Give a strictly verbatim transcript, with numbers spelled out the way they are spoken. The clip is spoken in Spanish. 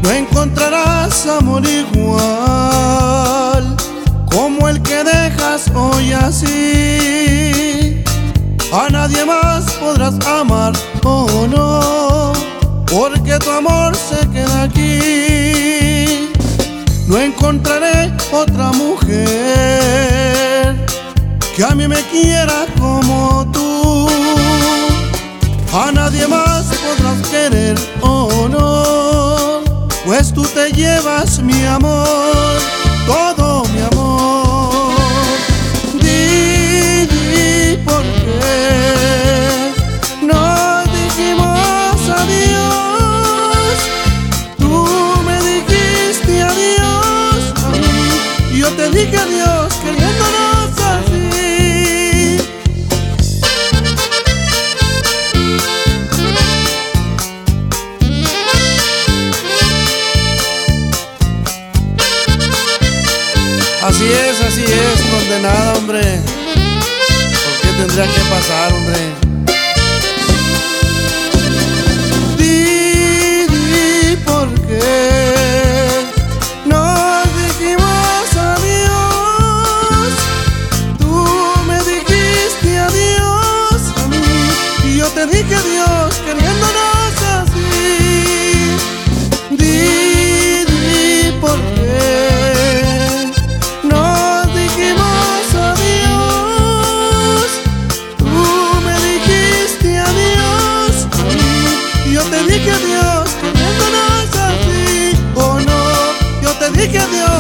No encontrarás amor igual como el que dejas hoy así. A nadie más podrás amar, oh no, porque tu amor se queda aquí. No encontraré otra mujer que a mí me quiera como tú. A nadie más podrás querer, oh no, pues tú te llevas mi amor, todo mi amor. Di, di, ¿por qué no dijimos adiós? Tú me dijiste adiós a mí y yo te dije adiós queriéndonos así. Así es, así es, condenada, hombre. ¿Por qué tendría que pasar, hombre? Di, di, ¿por qué nos dijimos adiós? Tú me dijiste adiós a mí y yo te dije adiós queriéndonos así. Di, di, ¿por qué dije adiós queriéndonos así? Oh no, yo te dije adiós